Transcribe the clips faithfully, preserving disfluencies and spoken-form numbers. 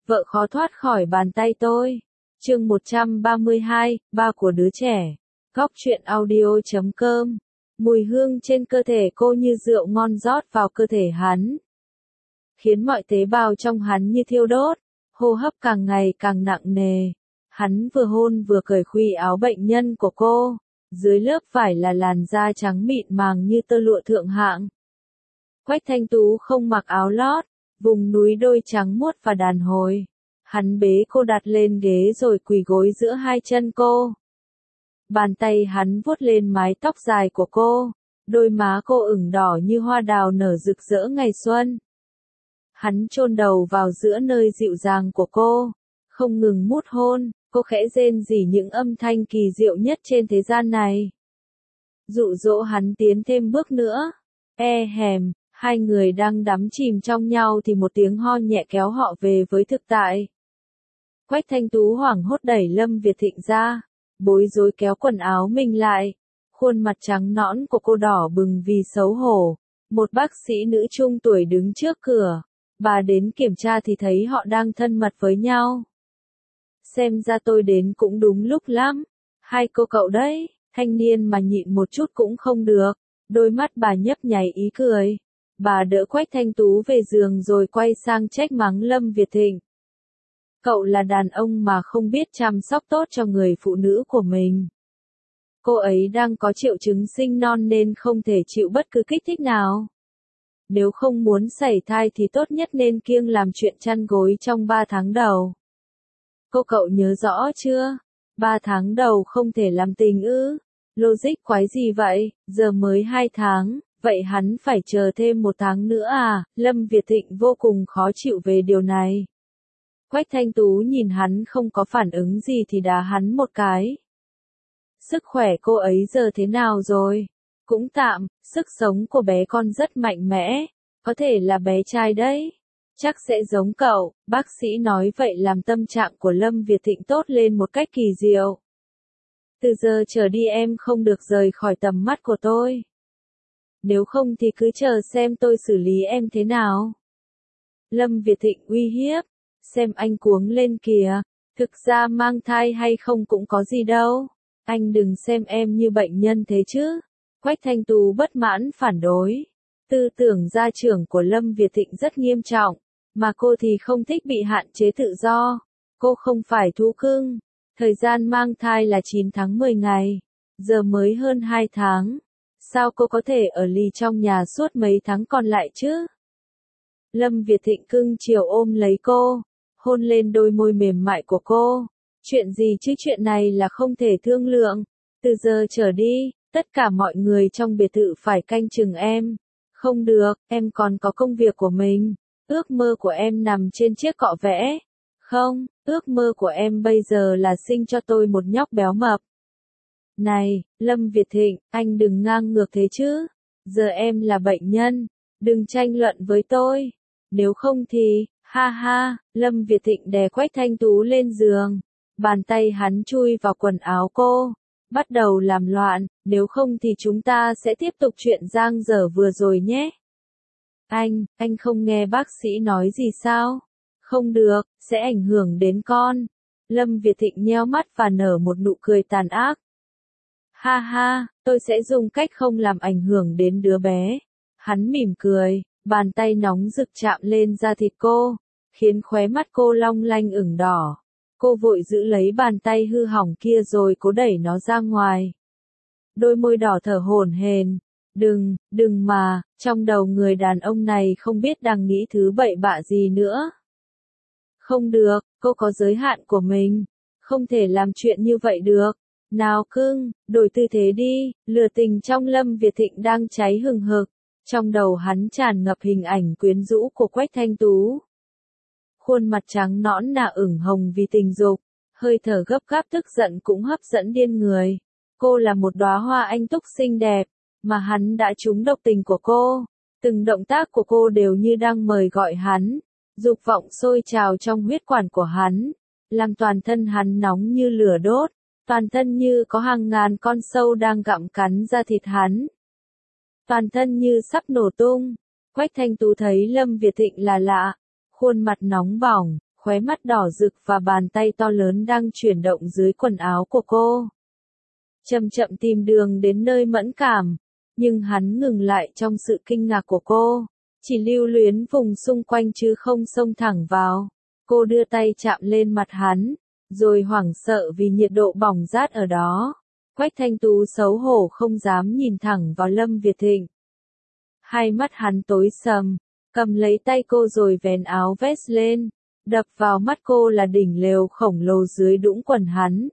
vợ khó thoát khỏi bàn tay tôi. Chương một trăm ba mươi hai, ba của đứa trẻ. Góc truyện audio chấm com. Mùi hương trên cơ thể cô như rượu ngon rót vào cơ thể hắn, khiến mọi tế bào trong hắn như thiêu đốt, hô hấp càng ngày càng nặng nề. Hắn vừa hôn vừa cởi khuy áo bệnh nhân của cô, dưới lớp vải là làn da trắng mịn màng như tơ lụa thượng hạng. Quách Thanh Tú không mặc áo lót, vùng núi đôi trắng muốt và đàn hồi. Hắn bế cô đặt lên ghế rồi quỳ gối giữa hai chân cô. Bàn tay hắn vuốt lên mái tóc dài của cô, đôi má cô ửng đỏ như hoa đào nở rực rỡ ngày xuân. Hắn chôn đầu vào giữa nơi dịu dàng của cô, không ngừng mút hôn, cô khẽ rên rỉ những âm thanh kỳ diệu nhất trên thế gian này. Dụ dỗ hắn tiến thêm bước nữa. E hèm, hai người đang đắm chìm trong nhau thì một tiếng ho nhẹ kéo họ về với thực tại. Quách Thanh Tú hoảng hốt đẩy Lâm Việt Thịnh ra, bối rối kéo quần áo mình lại. Khuôn mặt trắng nõn của cô đỏ bừng vì xấu hổ. Một bác sĩ nữ trung tuổi đứng trước cửa. Bà đến kiểm tra thì thấy họ đang thân mật với nhau. Xem ra tôi đến cũng đúng lúc lắm. Hai cô cậu đấy, thanh niên mà nhịn một chút cũng không được. Đôi mắt bà nhấp nháy ý cười. Bà đỡ Quách Thanh Tú về giường rồi quay sang trách mắng Lâm Việt Thịnh. Cậu là đàn ông mà không biết chăm sóc tốt cho người phụ nữ của mình. Cô ấy đang có triệu chứng sinh non nên không thể chịu bất cứ kích thích nào. Nếu không muốn sảy thai thì tốt nhất nên kiêng làm chuyện chăn gối trong ba tháng đầu. Cô cậu nhớ rõ chưa? Ba tháng đầu không thể làm tình ư? Logic quái gì vậy? Giờ mới hai tháng, vậy hắn phải chờ thêm một tháng nữa à? Lâm Việt Thịnh vô cùng khó chịu về điều này. Quách Thanh Tú nhìn hắn không có phản ứng gì thì đá hắn một cái. Sức khỏe cô ấy giờ thế nào rồi? Cũng tạm, sức sống của bé con rất mạnh mẽ, có thể là bé trai đấy. Chắc sẽ giống cậu, bác sĩ nói vậy làm tâm trạng của Lâm Việt Thịnh tốt lên một cách kỳ diệu. Từ giờ trở đi em không được rời khỏi tầm mắt của tôi. Nếu không thì cứ chờ xem tôi xử lý em thế nào. Lâm Việt Thịnh uy hiếp, xem anh cuống lên kìa, thực ra mang thai hay không cũng có gì đâu. Anh đừng xem em như bệnh nhân thế chứ. Quách Thanh Tú bất mãn phản đối. Tư tưởng gia trưởng của Lâm Việt Thịnh rất nghiêm trọng, mà cô thì không thích bị hạn chế tự do. Cô không phải thú cưng. Thời gian mang thai là chín tháng mười ngày, giờ mới hơn hai tháng. Sao cô có thể ở lì trong nhà suốt mấy tháng còn lại chứ? Lâm Việt Thịnh cưng chiều ôm lấy cô, hôn lên đôi môi mềm mại của cô. Chuyện gì chứ, chuyện này là không thể thương lượng. Từ giờ trở đi, tất cả mọi người trong biệt thự phải canh chừng em. Không được, em còn có công việc của mình. Ước mơ của em nằm trên chiếc cọ vẽ. Không, ước mơ của em bây giờ là sinh cho tôi một nhóc béo mập. Này, Lâm Việt Thịnh, anh đừng ngang ngược thế chứ. Giờ em là bệnh nhân, đừng tranh luận với tôi. Nếu không thì, ha ha, Lâm Việt Thịnh đè Quách Thanh Tú lên giường. Bàn tay hắn chui vào quần áo cô, bắt đầu làm loạn, nếu không thì chúng ta sẽ tiếp tục chuyện giang dở vừa rồi nhé. Anh, anh không nghe bác sĩ nói gì sao? Không được, sẽ ảnh hưởng đến con. Lâm Việt Thịnh nheo mắt và nở một nụ cười tàn ác. Ha ha, tôi sẽ dùng cách không làm ảnh hưởng đến đứa bé. Hắn mỉm cười, bàn tay nóng rực chạm lên da thịt cô, khiến khóe mắt cô long lanh ửng đỏ. Cô vội giữ lấy bàn tay hư hỏng kia rồi cố đẩy nó ra ngoài. Đôi môi đỏ thở hổn hển. Đừng, đừng mà, trong đầu người đàn ông này không biết đang nghĩ thứ bậy bạ gì nữa. Không được, cô có giới hạn của mình. Không thể làm chuyện như vậy được. Nào cưng, đổi tư thế đi. Lửa tình trong Lâm Việt Thịnh đang cháy hừng hực. Trong đầu hắn tràn ngập hình ảnh quyến rũ của Quách Thanh Tú. Khuôn mặt trắng nõn nà ửng hồng vì tình dục, hơi thở gấp gáp tức giận cũng hấp dẫn điên người. Cô là một đóa hoa anh túc xinh đẹp, mà hắn đã trúng độc tình của cô. Từng động tác của cô đều như đang mời gọi hắn. Dục vọng sôi trào trong huyết quản của hắn, làm toàn thân hắn nóng như lửa đốt, toàn thân như có hàng ngàn con sâu đang gặm cắn da thịt hắn. Toàn thân như sắp nổ tung. Quách Thanh Tú thấy Lâm Việt Thịnh là lạ, khuôn mặt nóng bỏng, khóe mắt đỏ rực và bàn tay to lớn đang chuyển động dưới quần áo của cô. Chậm chậm tìm đường đến nơi mẫn cảm, nhưng hắn ngừng lại trong sự kinh ngạc của cô, chỉ lưu luyến vùng xung quanh chứ không xông thẳng vào. Cô đưa tay chạm lên mặt hắn, rồi hoảng sợ vì nhiệt độ bỏng rát ở đó. Quách Thanh Tú xấu hổ không dám nhìn thẳng vào Lâm Việt Thịnh. Hai mắt hắn tối sầm, cầm lấy tay cô rồi vén áo vest lên, đập vào mắt cô là đỉnh lều khổng lồ dưới đũng quần hắn.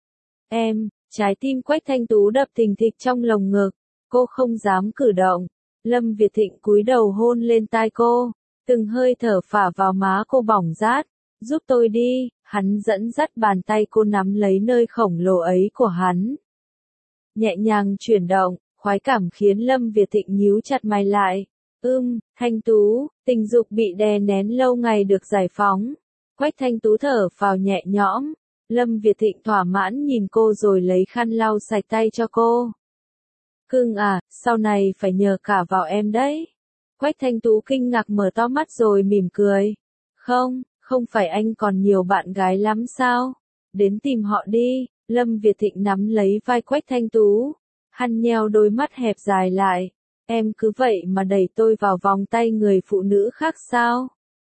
Em, trái tim Quách Thanh Tú đập thình thịch trong lồng ngực, cô không dám cử động. Lâm Việt Thịnh cúi đầu hôn lên tai cô, từng hơi thở phả vào má cô bỏng rát. Giúp tôi đi, hắn dẫn dắt bàn tay cô nắm lấy nơi khổng lồ ấy của hắn. Nhẹ nhàng chuyển động, khoái cảm khiến Lâm Việt Thịnh nhíu chặt mày lại. Ưm, Thanh Tú, tình dục bị đè nén lâu ngày được giải phóng. Quách Thanh Tú thở phào nhẹ nhõm. Lâm Việt Thịnh thỏa mãn nhìn cô rồi lấy khăn lau sạch tay cho cô. Cưng à, sau này phải nhờ cả vào em đấy. Quách Thanh Tú kinh ngạc mở to mắt rồi mỉm cười. Không, không phải anh còn nhiều bạn gái lắm sao? Đến tìm họ đi. Lâm Việt Thịnh nắm lấy vai Quách Thanh Tú. Hắn nheo đôi mắt hẹp dài lại. Em cứ vậy mà đẩy tôi vào vòng tay người phụ nữ khác sao?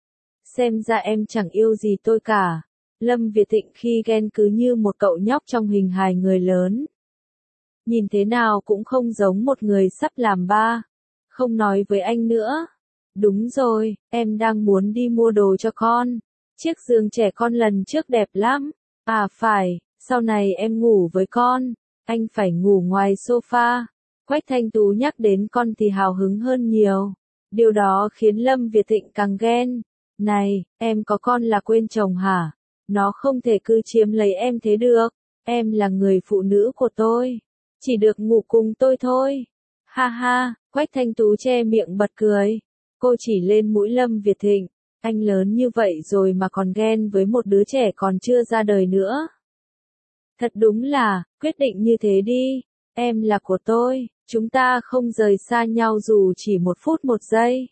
Xem ra em chẳng yêu gì tôi cả. Lâm Việt Thịnh khi ghen cứ như một cậu nhóc trong hình hài người lớn. Nhìn thế nào cũng không giống một người sắp làm ba. Không nói với anh nữa. Đúng rồi, em đang muốn đi mua đồ cho con. Chiếc giường trẻ con lần trước đẹp lắm. À phải, sau này em ngủ với con. Anh phải ngủ ngoài sofa. Quách Thanh Tú nhắc đến con thì hào hứng hơn nhiều. Điều đó khiến Lâm Việt Thịnh càng ghen. Này, em có con là quên chồng hả? Nó không thể cứ chiếm lấy em thế được. Em là người phụ nữ của tôi. Chỉ được ngủ cùng tôi thôi. Ha ha, Quách Thanh Tú che miệng bật cười. Cô chỉ lên mũi Lâm Việt Thịnh. Anh lớn như vậy rồi mà còn ghen với một đứa trẻ còn chưa ra đời nữa. Thật đúng là, quyết định như thế đi. Em là của tôi, chúng ta không rời xa nhau dù chỉ một phút một giây.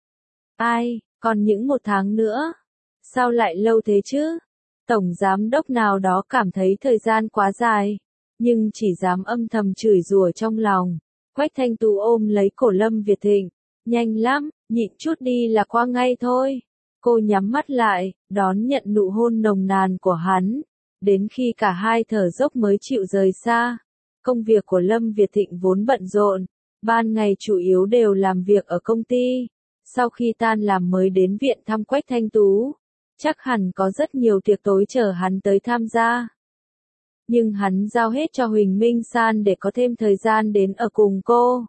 Ai, còn những một tháng nữa. Sao lại lâu thế chứ? Tổng giám đốc nào đó cảm thấy thời gian quá dài, nhưng chỉ dám âm thầm chửi rủa trong lòng. Quách Thanh Tú ôm lấy cổ Lâm Việt Thịnh. Nhanh lắm, nhịn chút đi là qua ngay thôi. Cô nhắm mắt lại, đón nhận nụ hôn nồng nàn của hắn. Đến khi cả hai thở dốc mới chịu rời xa. Công việc của Lâm Việt Thịnh vốn bận rộn. Ban ngày chủ yếu đều làm việc ở công ty. Sau khi tan làm mới đến viện thăm Quách Thanh Tú. Chắc hẳn có rất nhiều tiệc tối chờ hắn tới tham gia. Nhưng hắn giao hết cho Huỳnh Minh San để có thêm thời gian đến ở cùng cô.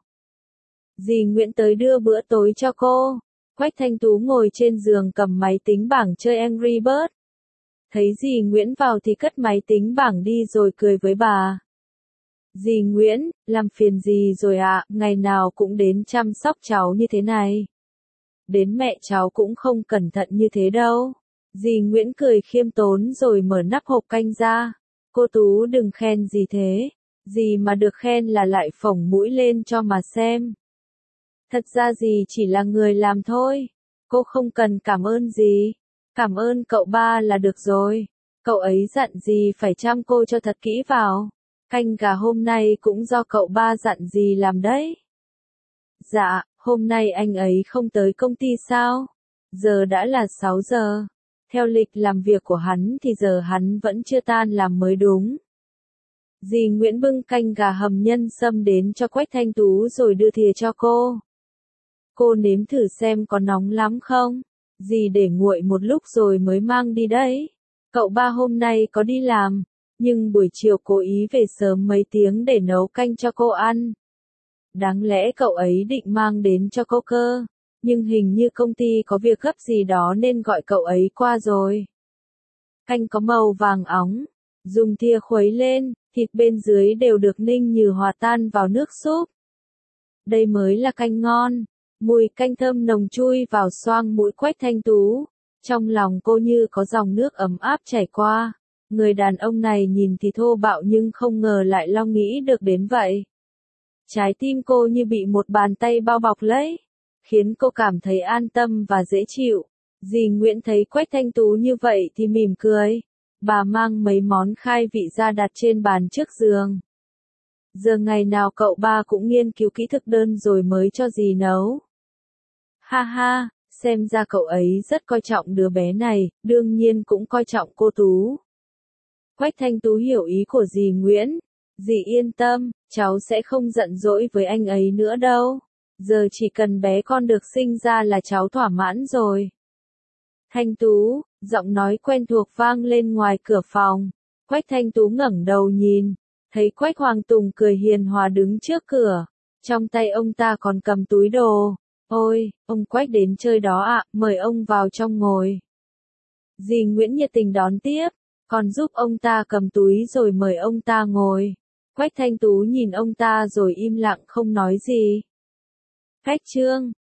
Dì Nguyễn tới đưa bữa tối cho cô. Quách Thanh Tú ngồi trên giường cầm máy tính bảng chơi Angry Birds. Thấy dì Nguyễn vào thì cất máy tính bảng đi rồi cười với bà. Dì Nguyễn, làm phiền dì rồi ạ, à, ngày nào cũng đến chăm sóc cháu như thế này. Đến mẹ cháu cũng không cẩn thận như thế đâu. Dì Nguyễn cười khiêm tốn rồi mở nắp hộp canh ra. Cô Tú đừng khen gì thế. Dì mà được khen là lại phồng mũi lên cho mà xem. Thật ra dì chỉ là người làm thôi. Cô không cần cảm ơn gì. Cảm ơn cậu ba là được rồi. Cậu ấy dặn dì phải chăm cô cho thật kỹ vào. Canh gà hôm nay cũng do cậu ba dặn dì làm đấy. Dạ, hôm nay anh ấy không tới công ty sao? Giờ đã là sáu giờ. Theo lịch làm việc của hắn thì giờ hắn vẫn chưa tan làm mới đúng. Dì Nguyễn bưng canh gà hầm nhân sâm đến cho Quách Thanh Tú rồi đưa thìa cho cô. Cô nếm thử xem có nóng lắm không? Dì để nguội một lúc rồi mới mang đi đấy. Cậu ba hôm nay có đi làm, nhưng buổi chiều cố ý về sớm mấy tiếng để nấu canh cho cô ăn. Đáng lẽ cậu ấy định mang đến cho cô cơ, nhưng hình như công ty có việc gấp gì đó nên gọi cậu ấy qua rồi. Canh có màu vàng óng, dùng thìa khuấy lên, thịt bên dưới đều được ninh như hòa tan vào nước súp. Đây mới là canh ngon. Mùi canh thơm nồng chui vào xoang mũi Quách Thanh Tú. Trong lòng cô như có dòng nước ấm áp chảy qua. Người đàn ông này nhìn thì thô bạo nhưng không ngờ lại lo nghĩ được đến vậy. Trái tim cô như bị một bàn tay bao bọc lấy, khiến cô cảm thấy an tâm và dễ chịu. Dì Nguyễn thấy Quách Thanh Tú như vậy thì mỉm cười. Bà mang mấy món khai vị ra đặt trên bàn trước giường. Giờ ngày nào cậu ba cũng nghiên cứu kỹ thực đơn rồi mới cho dì nấu. Ha ha, xem ra cậu ấy rất coi trọng đứa bé này, đương nhiên cũng coi trọng cô Tú. Quách Thanh Tú hiểu ý của dì Nguyễn. Dì yên tâm, cháu sẽ không giận dỗi với anh ấy nữa đâu. Giờ chỉ cần bé con được sinh ra là cháu thỏa mãn rồi. Thanh Tú, giọng nói quen thuộc vang lên ngoài cửa phòng. Quách Thanh Tú ngẩng đầu nhìn, thấy Quách Hoàng Tùng cười hiền hòa đứng trước cửa. Trong tay ông ta còn cầm túi đồ. Ôi, ông Quách đến chơi đó ạ, mời ông vào trong ngồi. Dì Nguyễn nhiệt tình đón tiếp, còn giúp ông ta cầm túi rồi mời ông ta ngồi. Quách Thanh Tú nhìn ông ta rồi im lặng không nói gì. Khách Trương,